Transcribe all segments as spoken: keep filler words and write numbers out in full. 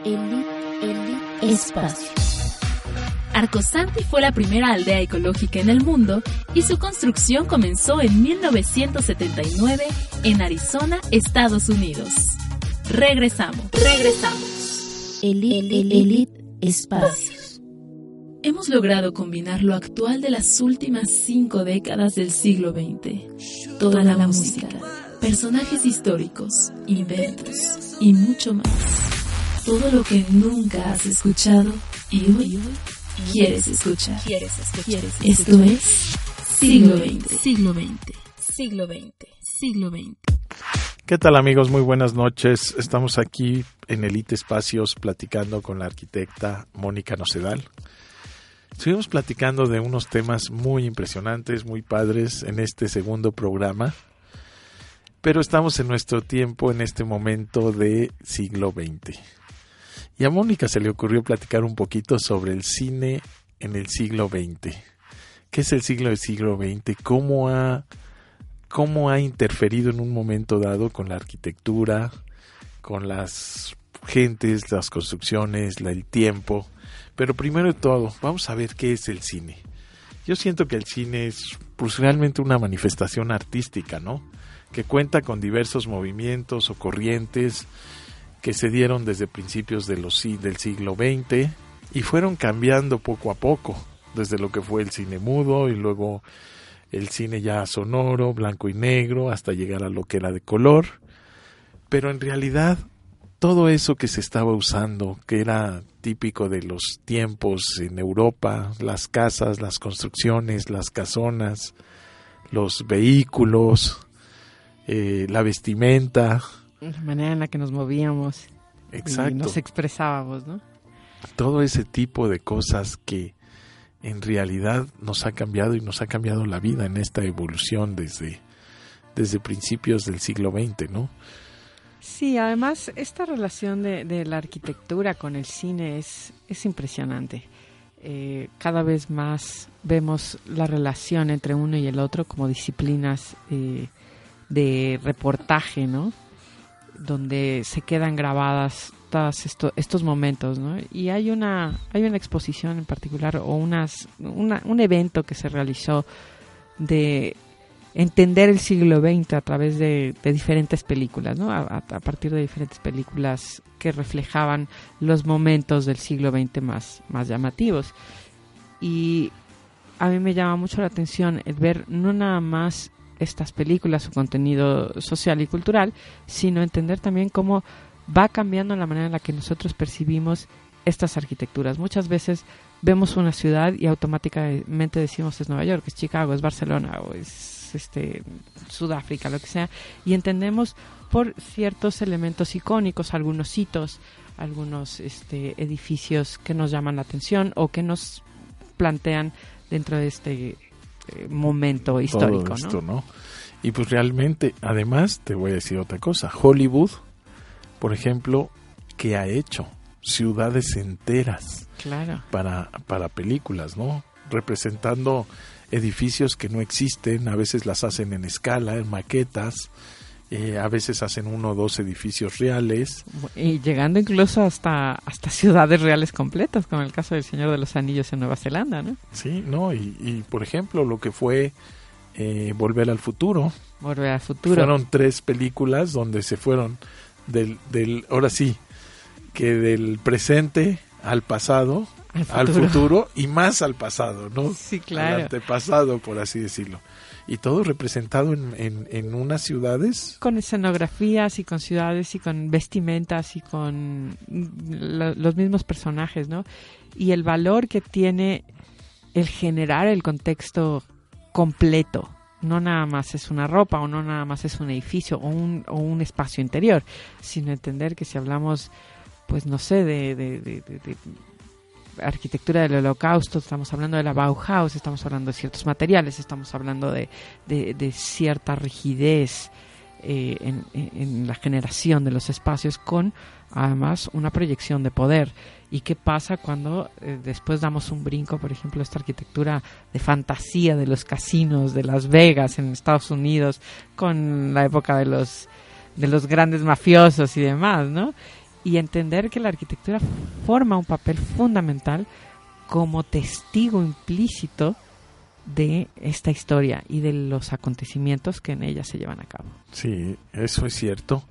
Elite, Elite Espacio. Arcosanti fue la primera aldea ecológica en el mundo y su construcción comenzó en mil novecientos setenta y nueve en Arizona, Estados Unidos. Regresamos, regresamos. Elite, Elite, Elite Espacios. Hemos logrado combinar lo actual de las últimas cinco décadas del siglo veinte. Toda la música, personajes históricos, inventos y mucho más. Todo lo que nunca has escuchado y hoy quieres escuchar. ¿Quieres escuchar? ¿Quieres escuchar? Esto es Siglo veinte. Siglo veinte. Siglo veinte. Siglo veinte. ¿Qué tal, amigos? Muy buenas noches. Estamos aquí en Elite Espacios platicando con la arquitecta Mónica Nocedal. Estuvimos platicando de unos temas muy impresionantes, muy padres en este segundo programa, pero estamos en nuestro tiempo, en este momento de siglo veinte. Y a Mónica se le ocurrió platicar un poquito sobre el cine en el siglo veinte. ¿Qué es el siglo del siglo veinte? ¿Cómo ha, cómo ha interferido en un momento dado con la arquitectura, con las gentes, las construcciones, la, el tiempo? Pero primero de todo, vamos a ver qué es el cine. Yo siento que el cine es pues, realmente una manifestación artística, ¿no? Que cuenta con diversos movimientos o corrientes que se dieron desde principios de los, del siglo veinte y fueron cambiando poco a poco, desde lo que fue el cine mudo y luego el cine ya sonoro, blanco y negro, hasta llegar a lo que era de color. Pero en realidad, todo eso que se estaba usando, que era típico de los tiempos en Europa, las casas, las construcciones, las casonas, los vehículos, eh, la vestimenta, la manera en la que nos movíamos. Exacto. Y nos expresábamos, ¿no? Todo ese tipo de cosas que en realidad nos ha cambiado y nos ha cambiado la vida en esta evolución desde, desde principios del siglo veinte, ¿no? Sí, además esta relación de, de la arquitectura con el cine es, es impresionante. Eh, cada vez más vemos la relación entre uno y el otro como disciplinas eh, de reportaje, ¿no? Donde se quedan grabadas todos esto, estos momentos, ¿no? Y hay una hay una exposición en particular o unas una, un evento que se realizó de entender el siglo veinte a través de, de diferentes películas, ¿no? A, a, a partir de diferentes películas que reflejaban los momentos del siglo veinte más, más llamativos. Y a mí me llama mucho la atención el ver no nada más estas películas, su contenido social y cultural, sino entender también cómo va cambiando la manera en la que nosotros percibimos estas arquitecturas. Muchas veces vemos una ciudad y automáticamente decimos es Nueva York, es Chicago, es Barcelona o es este Sudáfrica, lo que sea, y entendemos por ciertos elementos icónicos, algunos hitos, algunos este, edificios que nos llaman la atención o que nos plantean dentro de este eh, momento histórico. Todo esto, ¿no? ¿no? Y pues realmente, además, te voy a decir otra cosa. Hollywood, por ejemplo, ¿qué ha hecho? Ciudades enteras claro. para, para películas, ¿no? Representando edificios que no existen, a veces las hacen en escala, en maquetas, eh, a veces hacen uno o dos edificios reales. Y llegando incluso hasta hasta ciudades reales completas, como el caso del Señor de los Anillos en Nueva Zelanda, ¿no? Sí, no, y, y por ejemplo, lo que fue eh, Volver al Futuro. Volver al Futuro. Fueron tres películas donde se fueron del, del ahora sí, que del presente al pasado, al futuro. al futuro y más al pasado, ¿no? Sí, claro. Al antepasado, por así decirlo. Y todo representado en, en, en unas ciudades. Con escenografías y con ciudades y con vestimentas y con lo, los mismos personajes, ¿no? Y el valor que tiene el generar el contexto completo. No nada más es una ropa o no nada más es un edificio o un, o un espacio interior, sino entender que si hablamos, pues no sé, de, de, de, de, de arquitectura del Holocausto, estamos hablando de la Bauhaus, estamos hablando de ciertos materiales, estamos hablando de, de, de cierta rigidez eh, en, en la generación de los espacios con además una proyección de poder. ¿Y qué pasa cuando eh, después damos un brinco, por ejemplo, esta arquitectura de fantasía de los casinos de Las Vegas en Estados Unidos con la época de los de los grandes mafiosos y demás, ¿no? y entender que la arquitectura forma un papel fundamental como testigo implícito de esta historia y de los acontecimientos que en ella se llevan a cabo. Sí, eso es cierto.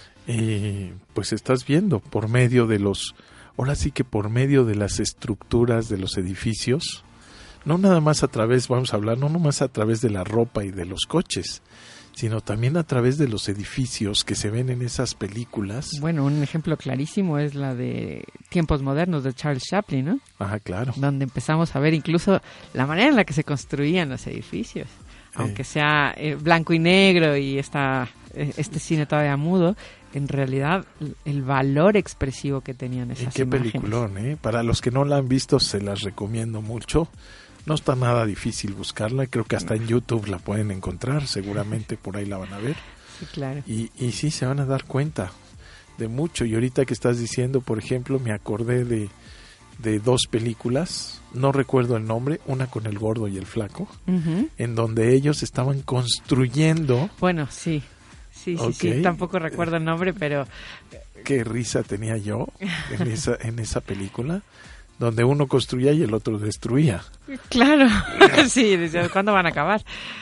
Eh, pues estás viendo por medio de los, ahora sí que por medio de las estructuras de los edificios, no nada más a través, vamos a hablar, no nomás a través de la ropa y de los coches, sino también a través de los edificios que se ven en esas películas. Bueno, un ejemplo clarísimo es la de Tiempos Modernos de Charles Chaplin, ¿no? Ajá, claro. Donde empezamos a ver incluso la manera en la que se construían los edificios. Aunque sea eh, blanco y negro y esta, eh, este cine todavía mudo, en realidad el valor expresivo que tenían esas y qué imágenes. Peliculón, ¿eh? Para los que no la han visto, se las recomiendo mucho. No está nada difícil buscarla, creo que hasta en YouTube la pueden encontrar, seguramente por ahí la van a ver. Sí, claro. Y, y sí, se van a dar cuenta de mucho. Y ahorita que estás diciendo, por ejemplo, me acordé de, de dos películas, no recuerdo el nombre, una con el gordo y el flaco, uh-huh. en donde ellos estaban construyendo... Bueno, sí, sí, sí, okay. sí, tampoco recuerdo el nombre, pero... Qué risa tenía yo en esa, en esa película, donde uno construía y el otro destruía. Claro, sí, desde ¿cuándo van a acabar?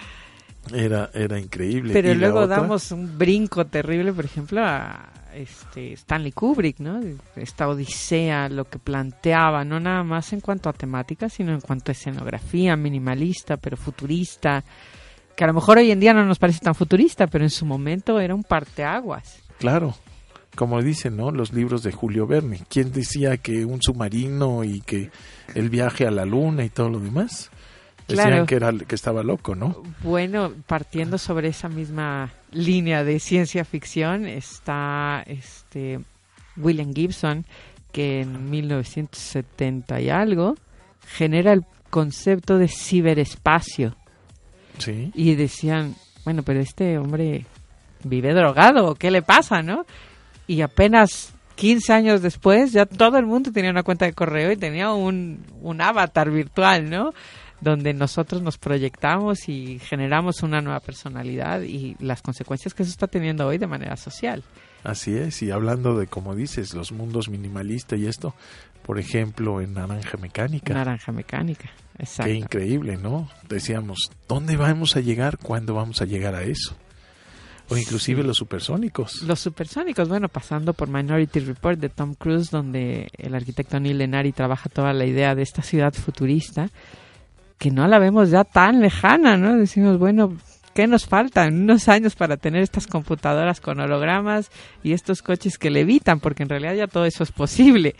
Era era increíble. Pero ¿Y luego la otra? Damos un brinco terrible, por ejemplo, a este Stanley Kubrick, ¿no? Esta odisea, lo que planteaba, no nada más en cuanto a temática, sino en cuanto a escenografía, minimalista, pero futurista, que a lo mejor hoy en día no nos parece tan futurista, pero en su momento era un parteaguas. Claro. Como dicen, ¿no? Los libros de Julio Verne. ¿Quién decía que un submarino y que el viaje a la luna y todo lo demás? Decían claro. que era que estaba loco, ¿no? Bueno, partiendo sobre esa misma línea de ciencia ficción está este William Gibson, que en mil novecientos setenta y algo genera el concepto de ciberespacio. Sí. Y decían, bueno, pero este hombre vive drogado, ¿qué le pasa, no? Y apenas quince años después ya todo el mundo tenía una cuenta de correo y tenía un, un avatar virtual, ¿no? Donde nosotros nos proyectamos y generamos una nueva personalidad y las consecuencias que eso está teniendo hoy de manera social. Así es, y hablando de, como dices, los mundos minimalistas y esto, por ejemplo, en Naranja Mecánica. Naranja Mecánica, exacto. Qué increíble, ¿no? Decíamos, ¿dónde vamos a llegar? ¿Cuándo vamos a llegar a eso? O inclusive sí. los supersónicos. Los supersónicos, bueno, pasando por Minority Report de Tom Cruise, donde el arquitecto Neil Lenari trabaja toda la idea de esta ciudad futurista, que no la vemos ya tan lejana, ¿no? Decimos, bueno, ¿qué nos falta? En unos años para tener estas computadoras con hologramas y estos coches que levitan, porque en realidad ya todo eso es posible.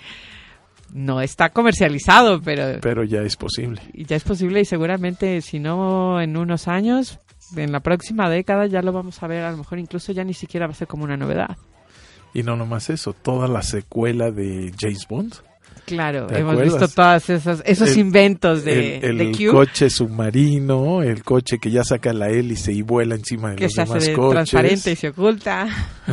No está comercializado, pero... Pero ya es posible. Ya es posible y seguramente, si no en unos años... en la próxima década ya lo vamos a ver, a lo mejor incluso ya ni siquiera va a ser como una novedad. Y no nomás eso, toda la secuela de James Bond. Claro, hemos acuerdas? visto todos esos, esos el, inventos de, el, el de Q. El coche submarino, el coche que ya saca la hélice y vuela encima de que los demás coches. Que se hace transparente y se oculta.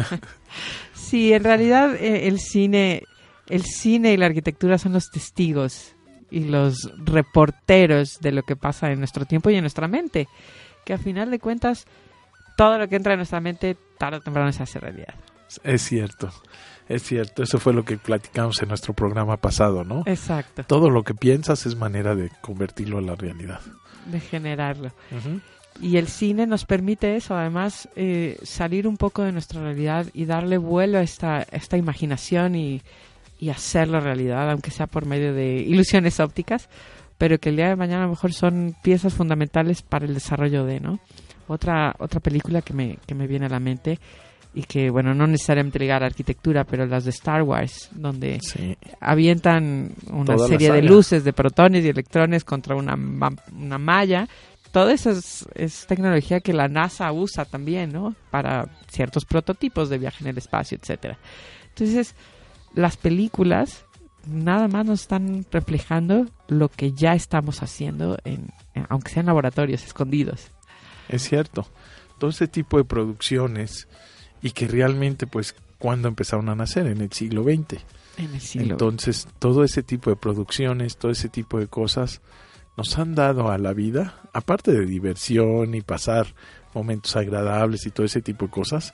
Sí, en realidad el cine, el cine y la arquitectura son los testigos y los reporteros de lo que pasa en nuestro tiempo y en nuestra mente. Que al final de cuentas, todo lo que entra en nuestra mente, tarde o temprano se hace realidad. Es cierto, es cierto. Eso fue lo que platicamos en nuestro programa pasado, ¿no? Exacto. Todo lo que piensas es manera de convertirlo en la realidad. De generarlo. Uh-huh. Y el cine nos permite eso, además, eh, salir un poco de nuestra realidad y darle vuelo a esta, esta imaginación y, y hacerlo realidad, aunque sea por medio de ilusiones ópticas, pero que el día de mañana a lo mejor son piezas fundamentales para el desarrollo de, ¿no? Otra otra película que me que me viene a la mente y que, bueno, no necesariamente ligada a arquitectura, pero las de Star Wars, donde sí. avientan una Toda serie de luces, de protones y electrones contra una, una malla. Todo eso es, es tecnología que la NASA usa también, ¿no? Para ciertos prototipos de viaje en el espacio, etcétera. Entonces, las películas nada más nos están reflejando lo que ya estamos haciendo, en, en, aunque sean laboratorios escondidos. Es cierto. Todo ese tipo de producciones y que realmente, pues, ¿cuándo empezaron a nacer? En el siglo veinte. En el siglo Entonces, todo ese tipo de producciones, todo ese tipo de cosas nos han dado a la vida, aparte de diversión y pasar momentos agradables y todo ese tipo de cosas,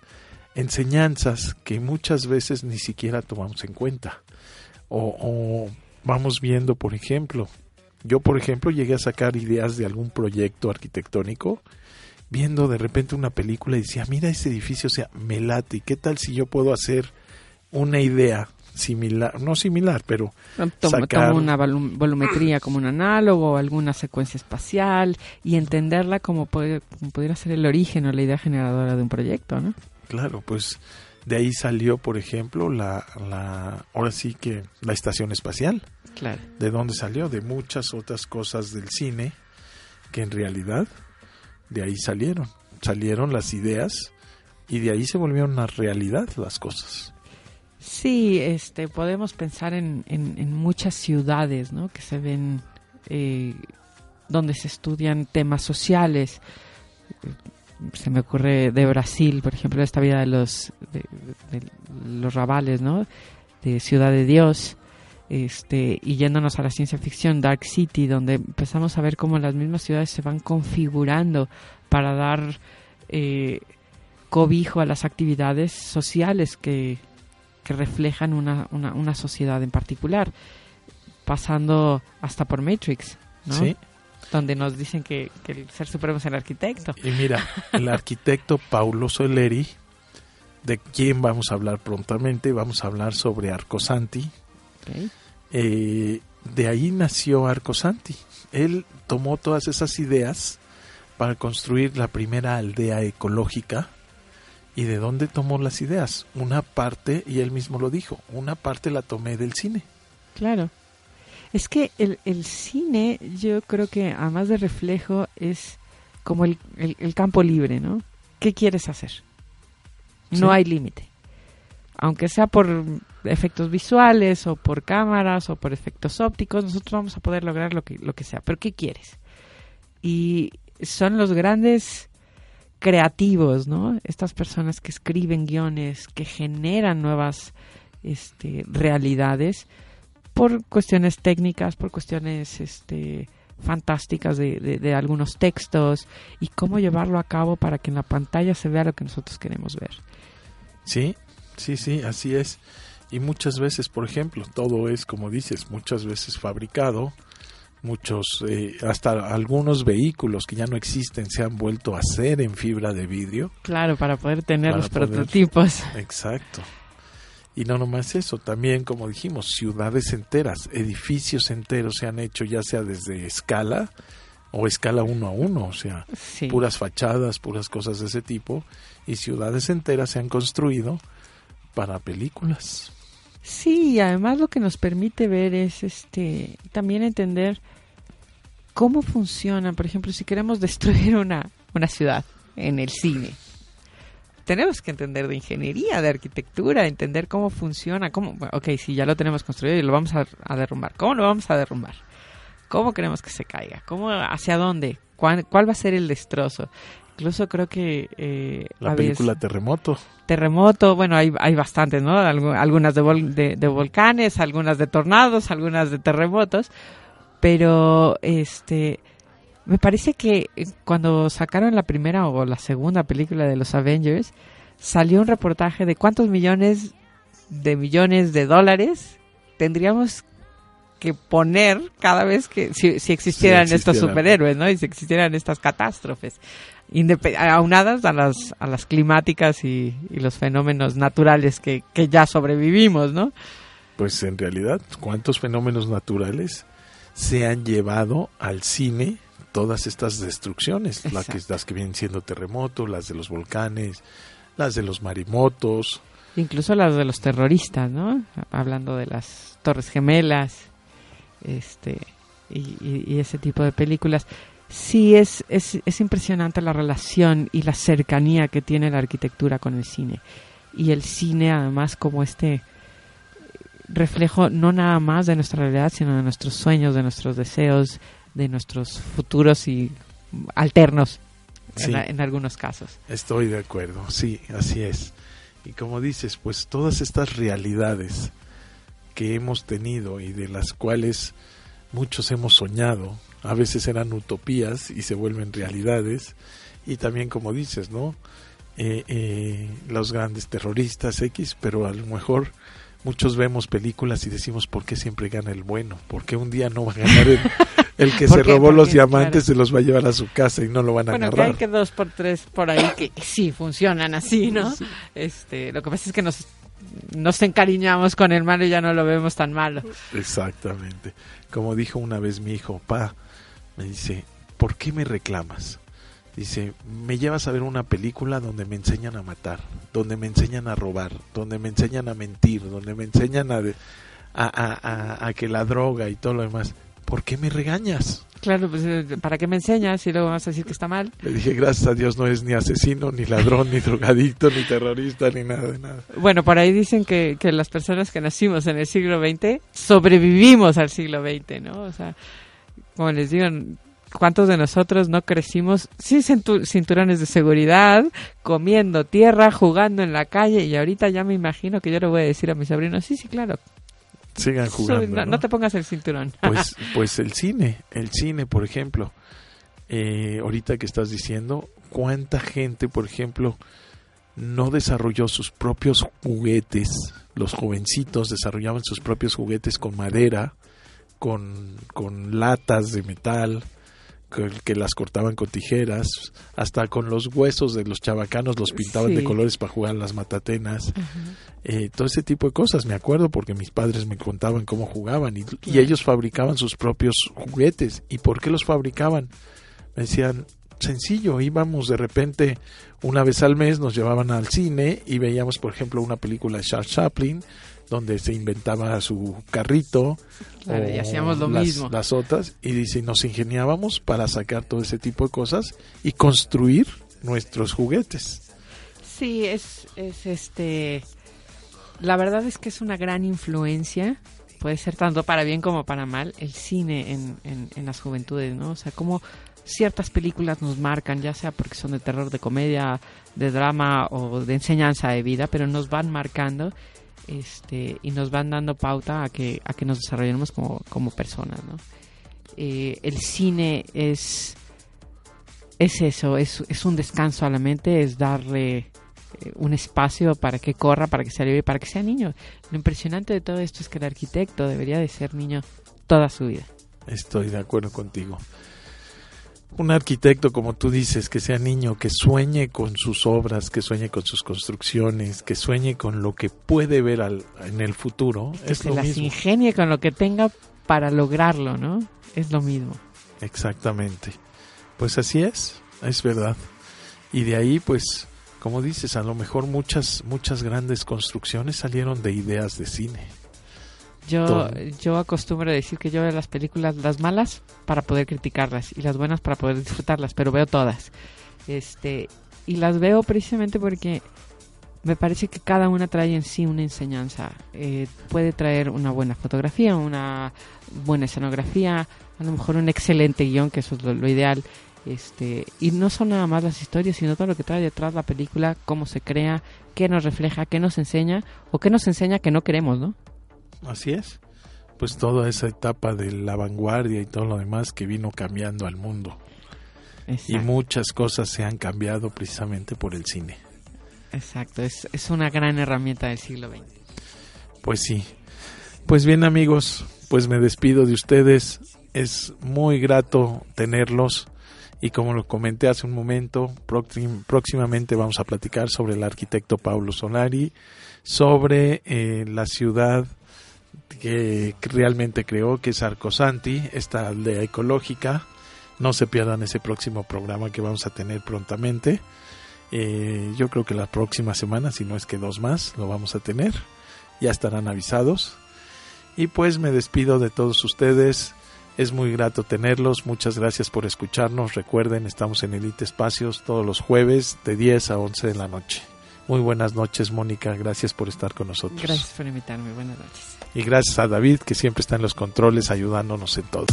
enseñanzas que muchas veces ni siquiera tomamos en cuenta. O, o vamos viendo, por ejemplo, yo por ejemplo llegué a sacar ideas de algún proyecto arquitectónico, viendo de repente una película y decía, mira ese edificio, o sea, me late, ¿y qué tal si yo puedo hacer una idea similar, no similar, pero Toma, sacar... toma una volum- volumetría como un análogo, alguna secuencia espacial, y entenderla como, puede, como pudiera ser el origen o la idea generadora de un proyecto, ¿no? Claro, pues de ahí salió, por ejemplo, la, la ahora sí que la estación espacial. Claro. ¿De dónde salió? De muchas otras cosas del cine que en realidad de ahí salieron. Salieron las ideas y de ahí se volvieron una realidad las cosas. Sí, este, podemos pensar en, en, en muchas ciudades, ¿no? Que se ven, eh, donde se estudian temas sociales. Se me ocurre de Brasil, por ejemplo, esta vida de los de, de, de los rabales, ¿no? De Ciudad de Dios, este, y yéndonos a la ciencia ficción, Dark City, donde empezamos a ver cómo las mismas ciudades se van configurando para dar eh, cobijo a las actividades sociales que, que reflejan una, una, una sociedad en particular, pasando hasta por Matrix, ¿no? Sí. Donde nos dicen que, que el ser supremo es el arquitecto. Y mira, el arquitecto Paulo Soleri, de quien vamos a hablar prontamente, vamos a hablar sobre Arcosanti. Okay. Eh, de ahí nació Arcosanti. Él tomó todas esas ideas para construir la primera aldea ecológica. ¿Y de dónde tomó las ideas? Una parte, y él mismo lo dijo, una parte la tomé del cine. Claro. Es que el, el cine, yo creo que además de reflejo, es como el, el, el campo libre, ¿no? ¿Qué quieres hacer? No Sí. hay límite. Aunque sea por efectos visuales, o por cámaras, o por efectos ópticos, nosotros vamos a poder lograr lo que, lo que sea. ¿Pero qué quieres? Y son los grandes creativos, ¿no? Estas personas que escriben guiones, que generan nuevas este, realidades, por cuestiones técnicas, por cuestiones este, fantásticas de, de, de algunos textos, y cómo llevarlo a cabo para que en la pantalla se vea lo que nosotros queremos ver. Sí, sí, sí, así es. Y muchas veces, por ejemplo, todo es, como dices, muchas veces fabricado, muchos, eh, hasta algunos vehículos que ya no existen se han vuelto a hacer en fibra de vidrio. Claro, para poder tener Para los poder- prototipos. Exacto. Y no nomás eso, también, como dijimos, ciudades enteras, edificios enteros se han hecho, ya sea desde escala o escala uno a uno, o sea, Sí. puras fachadas, puras cosas de ese tipo, y ciudades enteras se han construido para películas. Sí, y además lo que nos permite ver es este también entender cómo funcionan. Por ejemplo, si queremos destruir una, una ciudad en el cine, tenemos que entender de ingeniería, de arquitectura, entender cómo funciona, cómo, bueno, ok, si ya lo tenemos construido y lo vamos a, a derrumbar, ¿cómo lo vamos a derrumbar? ¿Cómo queremos que se caiga? ¿Cómo, hacia dónde? ¿Cuál, cuál va a ser el destrozo? Incluso creo que... Eh, La había- película Terremoto. Terremoto, bueno, hay, hay bastantes, ¿no? Algu- algunas de, vol- de, de volcanes, algunas de tornados, algunas de terremotos, pero este me parece que eh, cuando sacaron la primera o la segunda película de los Avengers, salió un reportaje de cuántos millones de millones de dólares tendríamos que poner cada vez que, si, si existieran Si estos existieran. superhéroes, ¿no? Y si existieran estas catástrofes. Indep- aunadas a las a las climáticas y, y los fenómenos naturales que, que ya sobrevivimos, ¿no? Pues en realidad, ¿cuántos fenómenos naturales se han llevado al cine todas estas destrucciones? La que, las que vienen siendo terremotos, las de los volcanes, las de los maremotos. Incluso las de los terroristas, ¿no? Hablando de las Torres Gemelas, este y, y, y ese tipo de películas. Sí, es, es, es impresionante la relación y la cercanía que tiene la arquitectura con el cine. Y el cine, además, como este reflejo no nada más de nuestra realidad, sino de nuestros sueños, de nuestros deseos, de nuestros futuros y alternos, Sí. en, en algunos casos. Estoy de acuerdo, sí, así es. Y como dices, pues todas estas realidades que hemos tenido y de las cuales muchos hemos soñado, a veces eran utopías y se vuelven realidades, y también como dices, ¿no? eh, eh, los grandes terroristas X, pero a lo mejor muchos vemos películas y decimos, ¿por qué siempre gana el bueno? ¿Por qué un día no va a ganar el, el que se robó los diamantes, claro, se los va a llevar a su casa y no lo van a bueno, agarrar? Bueno, que hay que dos por tres por ahí que sí funcionan así, ¿no? Sí. Este, lo que pasa es que nos, nos encariñamos con el malo y ya no lo vemos tan malo. Exactamente. Como dijo una vez mi hijo, pa, me dice, ¿por qué me reclamas? Dice, me llevas a ver una película donde me enseñan a matar, donde me enseñan a robar, donde me enseñan a mentir, donde me enseñan a, a, a, a, a que la droga y todo lo demás. ¿Por qué me regañas? Claro, pues ¿para qué me enseñas y luego vas a decir que está mal? Le dije, gracias a Dios no eres ni asesino, ni ladrón, ni drogadicto, ni terrorista, ni nada de nada. Bueno, por ahí dicen que, que las personas que nacimos en el siglo veinte sobrevivimos al siglo veinte, ¿no? O sea, como les digo, ¿cuántos de nosotros no crecimos sin cinturones de seguridad, comiendo tierra, jugando en la calle? Y ahorita ya me imagino que yo le voy a decir a mis sobrinos, sí, sí, claro, sigan jugando, no, ¿no? no te pongas el cinturón. Pues, pues el cine, el cine, por ejemplo, eh, ahorita que estás diciendo, ¿cuánta gente, por ejemplo, no desarrolló sus propios juguetes? Los jovencitos desarrollaban sus propios juguetes con madera, con, con latas de metal, que las cortaban con tijeras, hasta con los huesos de los chavacanos los pintaban, sí, de colores para jugar las matatenas. Uh-huh. eh, todo ese tipo de cosas, me acuerdo porque mis padres me contaban cómo jugaban y, claro, y ellos fabricaban sus propios juguetes. ¿Y por qué los fabricaban? Me decían, sencillo, íbamos de repente una vez al mes, nos llevaban al cine y veíamos, por ejemplo, una película de Charles Chaplin donde se inventaba su carrito, claro, y hacíamos lo las, mismo, las otras, y dice, nos ingeniábamos para sacar todo ese tipo de cosas y construir nuestros juguetes. Sí, es, es este, la verdad es que es una gran influencia, puede ser tanto para bien como para mal, el cine en, en, en las juventudes, ¿no? O sea, como ciertas películas nos marcan, ya sea porque son de terror, de comedia, de drama o de enseñanza de vida, pero nos van marcando. Este, y nos van dando pauta a que a que nos desarrollemos como, como personas, ¿no? Eh, el cine es es eso, es, es un descanso a la mente, es darle eh, un espacio para que corra, para que sea libre, para que sea niño. Lo impresionante de todo esto es que el arquitecto debería de ser niño toda su vida. Estoy de acuerdo contigo. Un arquitecto, como tú dices, que sea niño, que sueñe con sus obras, que sueñe con sus construcciones, que sueñe con lo que puede ver al, en el futuro, que es se lo las mismo. Ingenie con lo que tenga para lograrlo, ¿no? Es lo mismo. Exactamente. Pues así es, es verdad. Y de ahí, pues, como dices, a lo mejor muchas, muchas grandes construcciones salieron de ideas de cine. Yo, yo acostumbro a decir que yo veo las películas, las malas para poder criticarlas y las buenas para poder disfrutarlas, pero veo todas. Este, y las veo precisamente porque me parece que cada una trae en sí una enseñanza. Eh, puede traer una buena fotografía, una buena escenografía, a lo mejor un excelente guión, que eso es lo, lo ideal. Este, y no son nada más las historias, sino todo lo que trae detrás la película, cómo se crea, qué nos refleja, qué nos enseña o qué nos enseña que no queremos, ¿no? Así es, pues toda esa etapa de la vanguardia y todo lo demás que vino cambiando al mundo. Exacto. Y muchas cosas se han cambiado precisamente por el cine. Exacto, es, es una gran herramienta del siglo veinte. Pues sí, pues bien amigos, pues me despido de ustedes, es muy grato tenerlos y como lo comenté hace un momento, próxim, próximamente vamos a platicar sobre el arquitecto Paulo Solari, sobre eh, la ciudad que realmente creó, que es Arcosanti, esta aldea ecológica. No se pierdan ese próximo programa que vamos a tener prontamente. Eh, yo creo que la próxima semana, si no es que dos más, lo vamos a tener. Ya estarán avisados. Y pues me despido de todos ustedes. Es muy grato tenerlos. Muchas gracias por escucharnos. Recuerden, estamos en Elite Espacios todos los jueves de diez a once de la noche. Muy buenas noches, Mónica. Gracias por estar con nosotros. Gracias por invitarme. Buenas noches. Y gracias a David, que siempre está en los controles ayudándonos en todo.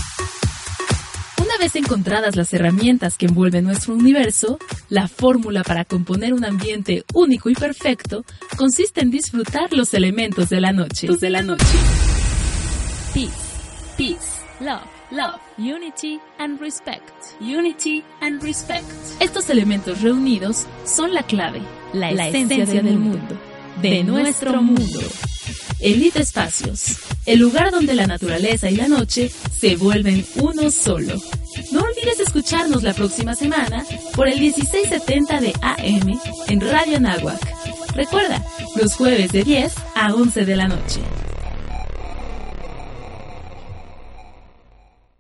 Una vez encontradas las herramientas que envuelven nuestro universo, la fórmula para componer un ambiente único y perfecto consiste en disfrutar los elementos de la noche. De la noche. Peace, peace, love. love, unity and respect, unity and respect. Estos elementos reunidos son la clave, la, la esencia, esencia del mundo, de, de nuestro mundo. Elite Espacios, el lugar donde la naturaleza y la noche se vuelven uno solo. No olvides escucharnos la próxima semana por el dieciséis setenta de A M en Radio Anáhuac. Recuerda, los jueves de diez a once de la noche.